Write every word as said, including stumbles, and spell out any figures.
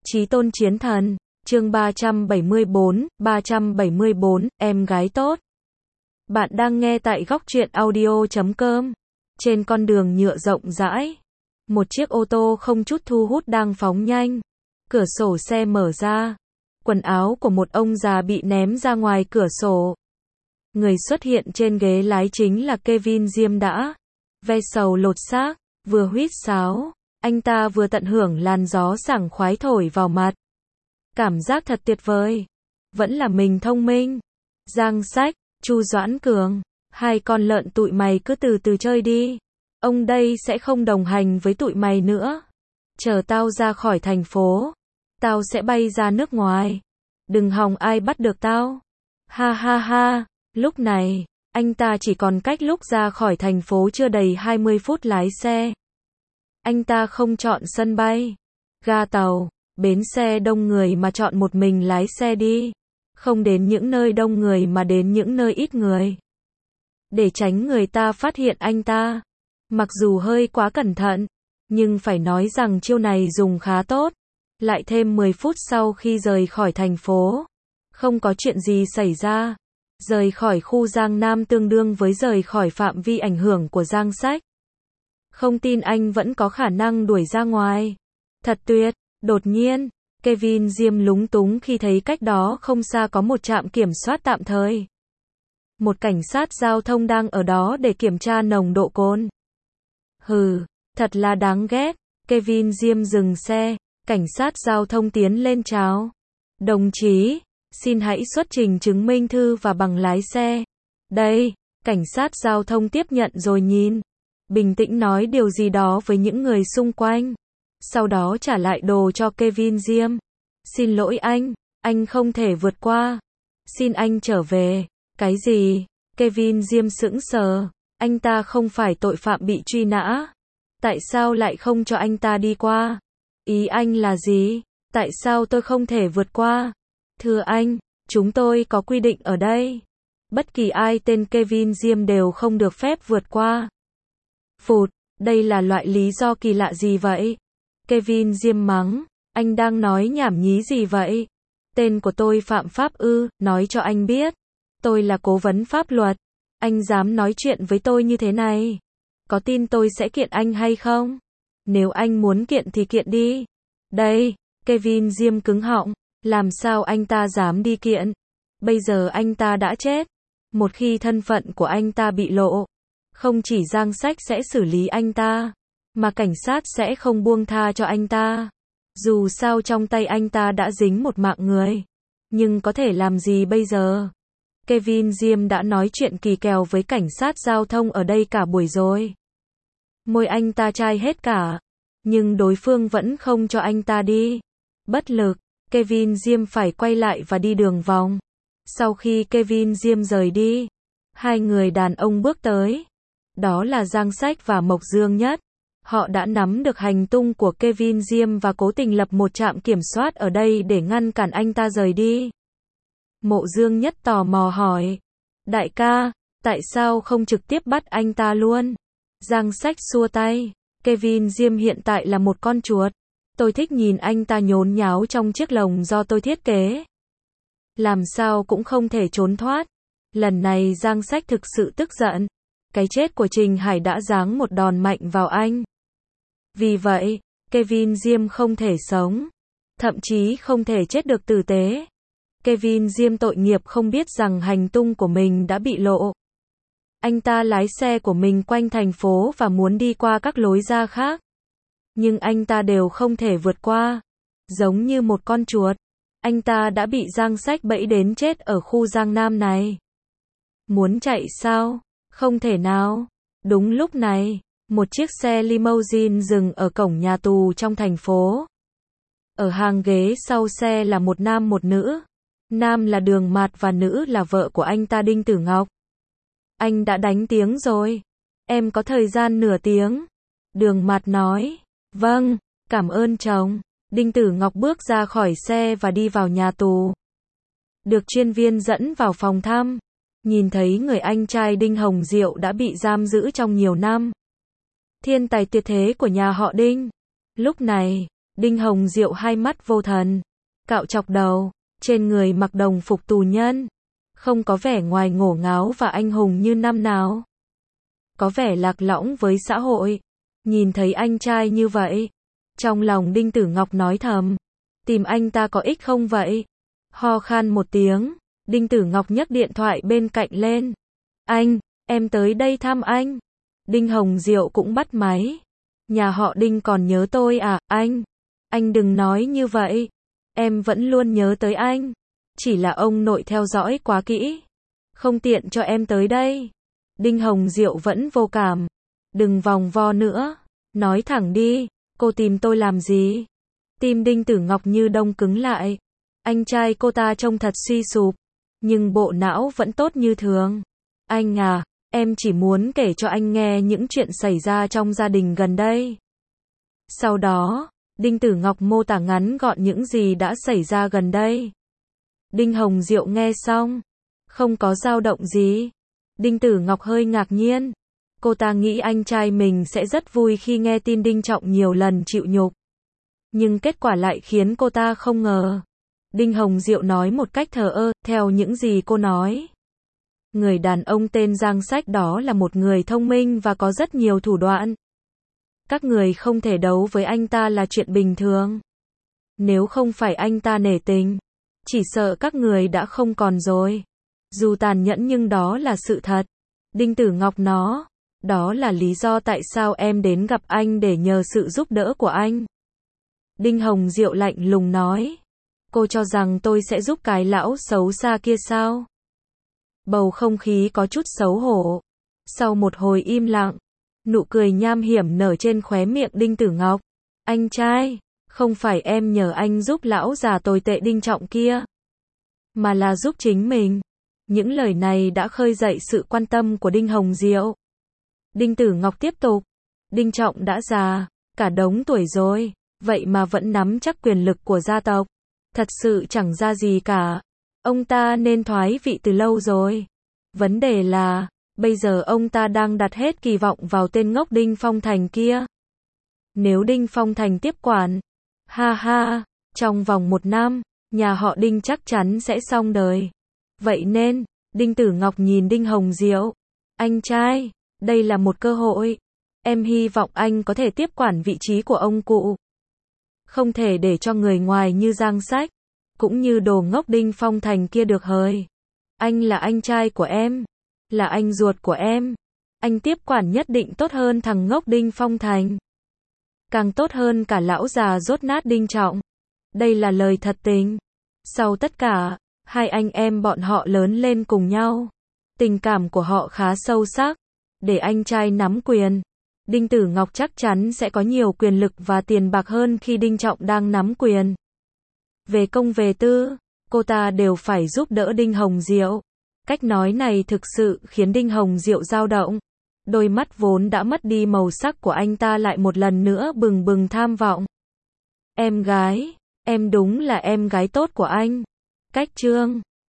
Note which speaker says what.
Speaker 1: Chí tôn chiến thần, chương ba trăm bảy mươi bốn, ba trăm bảy mươi bốn, em gái tốt. Bạn đang nghe tại góc truyện audio chấm com. Trên con đường nhựa rộng rãi, một chiếc ô tô không chút thu hút đang phóng nhanh. Cửa sổ xe mở ra, quần áo của một ông già bị ném ra ngoài cửa sổ. Người xuất hiện trên ghế lái chính là Kevin Diêm đã ve sầu lột xác, vừa huýt sáo. Anh ta vừa tận hưởng làn gió sảng khoái thổi vào mặt. Cảm giác thật tuyệt vời. Vẫn là mình thông minh. Giang Sách, Chu Doãn Cường, hai con lợn tụi mày cứ từ từ chơi đi. Ông đây sẽ không đồng hành với tụi mày nữa. Chờ tao ra khỏi thành phố, tao sẽ bay ra nước ngoài. Đừng hòng ai bắt được tao. Ha ha ha, lúc này, anh ta chỉ còn cách lúc ra khỏi thành phố chưa đầy hai mươi phút lái xe. Anh ta không chọn sân bay, ga tàu, bến xe đông người mà chọn một mình lái xe đi. Không đến những nơi đông người mà đến những nơi ít người. Để tránh người ta phát hiện anh ta. Mặc dù hơi quá cẩn thận, nhưng phải nói rằng chiêu này dùng khá tốt. Lại thêm mười phút sau khi rời khỏi thành phố, không có chuyện gì xảy ra. Rời khỏi khu Giang Nam tương đương với rời khỏi phạm vi ảnh hưởng của Giang Sách. Không tin anh vẫn có khả năng đuổi ra ngoài. Thật tuyệt. Đột nhiên, Kevin Diêm lúng túng khi thấy cách đó không xa có một trạm kiểm soát tạm thời. Một cảnh sát giao thông đang ở đó để kiểm tra nồng độ cồn. Hừ, thật là đáng ghét. Kevin Diêm dừng xe, cảnh sát giao thông tiến lên chào. Đồng chí, xin hãy xuất trình chứng minh thư và bằng lái xe. Đây, cảnh sát giao thông tiếp nhận rồi nhìn. Bình tĩnh nói điều gì đó với những người xung quanh. Sau đó trả lại đồ cho Kevin Diêm. Xin lỗi anh, anh không thể vượt qua. Xin anh trở về. Cái gì? Kevin Diêm sững sờ. Anh ta không phải tội phạm bị truy nã. Tại sao lại không cho anh ta đi qua? Ý anh là gì? Tại sao tôi không thể vượt qua? Thưa anh, chúng tôi có quy định ở đây. Bất kỳ ai tên Kevin Diêm đều không được phép vượt qua. Phụt, đây là loại lý do kỳ lạ gì vậy? Kevin Diêm mắng, anh đang nói nhảm nhí gì vậy? Tên của tôi phạm pháp ư, nói cho anh biết. Tôi là cố vấn pháp luật. Anh dám nói chuyện với tôi như thế này? Có tin tôi sẽ kiện anh hay không? Nếu anh muốn kiện thì kiện đi. Đây, Kevin Diêm cứng họng, làm sao anh ta dám đi kiện? Bây giờ anh ta đã chết. Một khi thân phận của anh ta bị lộ, không chỉ Giang Sách sẽ xử lý anh ta, mà cảnh sát sẽ không buông tha cho anh ta. Dù sao trong tay anh ta đã dính một mạng người. Nhưng có thể làm gì bây giờ? Kevin Diêm đã nói chuyện kỳ kèo với cảnh sát giao thông ở đây cả buổi rồi. Môi anh ta chai hết cả. Nhưng đối phương vẫn không cho anh ta đi. Bất lực, Kevin Diêm phải quay lại và đi đường vòng. Sau khi Kevin Diêm rời đi, hai người đàn ông bước tới. Đó là Giang Sách và Mộc Dương Nhất. Họ đã nắm được hành tung của Kevin Diêm và cố tình lập một trạm kiểm soát ở đây để ngăn cản anh ta rời đi. Mộ Dương Nhất tò mò hỏi. Đại ca, tại sao không trực tiếp bắt anh ta luôn? Giang Sách xua tay. Kevin Diêm hiện tại là một con chuột. Tôi thích nhìn anh ta nhốn nháo trong chiếc lồng do tôi thiết kế. Làm sao cũng không thể trốn thoát. Lần này Giang Sách thực sự tức giận. Cái chết của Trình Hải đã giáng một đòn mạnh vào anh. Vì vậy, Kevin Diêm không thể sống. Thậm chí không thể chết được tử tế. Kevin Diêm tội nghiệp không biết rằng hành tung của mình đã bị lộ. Anh ta lái xe của mình quanh thành phố và muốn đi qua các lối ra khác. Nhưng anh ta đều không thể vượt qua. Giống như một con chuột. Anh ta đã bị Giang Sách bẫy đến chết ở khu Giang Nam này. Muốn chạy sao? Không thể nào. Đúng lúc này, một chiếc xe limousine dừng ở cổng nhà tù trong thành phố. Ở hàng ghế sau xe là một nam một nữ. Nam là Đường Mạt và nữ là vợ của anh ta Đinh Tử Ngọc. Anh đã đánh tiếng rồi. Em có thời gian nửa tiếng. Đường Mạt nói. Vâng, cảm ơn chồng. Đinh Tử Ngọc bước ra khỏi xe và đi vào nhà tù. Được chuyên viên dẫn vào phòng thăm. Nhìn thấy người anh trai Đinh Hồng Diệu đã bị giam giữ trong nhiều năm. Thiên tài tuyệt thế của nhà họ Đinh. Lúc này, Đinh Hồng Diệu hai mắt vô thần, cạo chọc đầu, trên người mặc đồng phục tù nhân, không có vẻ ngoài ngổ ngáo và anh hùng như năm nào. Có vẻ lạc lõng với xã hội. Nhìn thấy anh trai như vậy, trong lòng Đinh Tử Ngọc nói thầm, tìm anh ta có ích không vậy? Ho khan một tiếng, Đinh Tử Ngọc nhấc điện thoại bên cạnh lên. Anh, em tới đây thăm anh. Đinh Hồng Diệu cũng bắt máy. Nhà họ Đinh còn nhớ tôi à, anh? Anh đừng nói như vậy. Em vẫn luôn nhớ tới anh. Chỉ là ông nội theo dõi quá kỹ. Không tiện cho em tới đây. Đinh Hồng Diệu vẫn vô cảm. Đừng vòng vo nữa. Nói thẳng đi, cô tìm tôi làm gì? Tim Đinh Tử Ngọc như đông cứng lại. Anh trai cô ta trông thật suy sụp. Nhưng bộ não vẫn tốt như thường. Anh à, em chỉ muốn kể cho anh nghe những chuyện xảy ra trong gia đình gần đây. Sau đó, Đinh Tử Ngọc mô tả ngắn gọn những gì đã xảy ra gần đây. Đinh Hồng Diệu nghe xong, không có dao động gì. Đinh Tử Ngọc hơi ngạc nhiên. Cô ta nghĩ anh trai mình sẽ rất vui khi nghe tin Đinh Trọng nhiều lần chịu nhục. Nhưng kết quả lại khiến cô ta không ngờ. Đinh Hồng Diệu nói một cách thờ ơ, theo những gì cô nói. Người đàn ông tên Giang Sách đó là một người thông minh và có rất nhiều thủ đoạn. Các người không thể đấu với anh ta là chuyện bình thường. Nếu không phải anh ta nể tình, chỉ sợ các người đã không còn rồi. Dù tàn nhẫn nhưng đó là sự thật. Đinh Tử Ngọc nói, đó là lý do tại sao em đến gặp anh để nhờ sự giúp đỡ của anh. Đinh Hồng Diệu lạnh lùng nói, cô cho rằng tôi sẽ giúp cái lão xấu xa kia sao? Bầu không khí có chút xấu hổ. Sau một hồi im lặng, nụ cười nham hiểm nở trên khóe miệng Đinh Tử Ngọc. Anh trai, không phải em nhờ anh giúp lão già tồi tệ Đinh Trọng kia, mà là giúp chính mình. Những lời này đã khơi dậy sự quan tâm của Đinh Hồng Diệu. Đinh Tử Ngọc tiếp tục, Đinh Trọng đã già, cả đống tuổi rồi, vậy mà vẫn nắm chắc quyền lực của gia tộc. Thật sự chẳng ra gì cả. Ông ta nên thoái vị từ lâu rồi. Vấn đề là, bây giờ ông ta đang đặt hết kỳ vọng vào tên ngốc Đinh Phong Thành kia. Nếu Đinh Phong Thành tiếp quản, ha ha, trong vòng một năm, nhà họ Đinh chắc chắn sẽ xong đời. Vậy nên, Đinh Tử Ngọc nhìn Đinh Hồng Diệu. Anh trai, đây là một cơ hội. Em hy vọng anh có thể tiếp quản vị trí của ông cụ. Không thể để cho người ngoài như Giang Sách, cũng như đồ ngốc Đinh Phong Thành kia được hời. Anh là anh trai của em, là anh ruột của em. Anh tiếp quản nhất định tốt hơn thằng ngốc Đinh Phong Thành. Càng tốt hơn cả lão già dốt nát Đinh Trọng. Đây là lời thật tình. Sau tất cả, hai anh em bọn họ lớn lên cùng nhau. Tình cảm của họ khá sâu sắc. Để anh trai nắm quyền, Đinh Tử Ngọc chắc chắn sẽ có nhiều quyền lực và tiền bạc hơn khi Đinh Trọng đang nắm quyền. Về công về tư, cô ta đều phải giúp đỡ Đinh Hồng Diệu. Cách nói này thực sự khiến Đinh Hồng Diệu dao động. Đôi mắt vốn đã mất đi màu sắc của anh ta lại một lần nữa bừng bừng tham vọng. Em gái, em đúng là em gái tốt của anh. Cách chương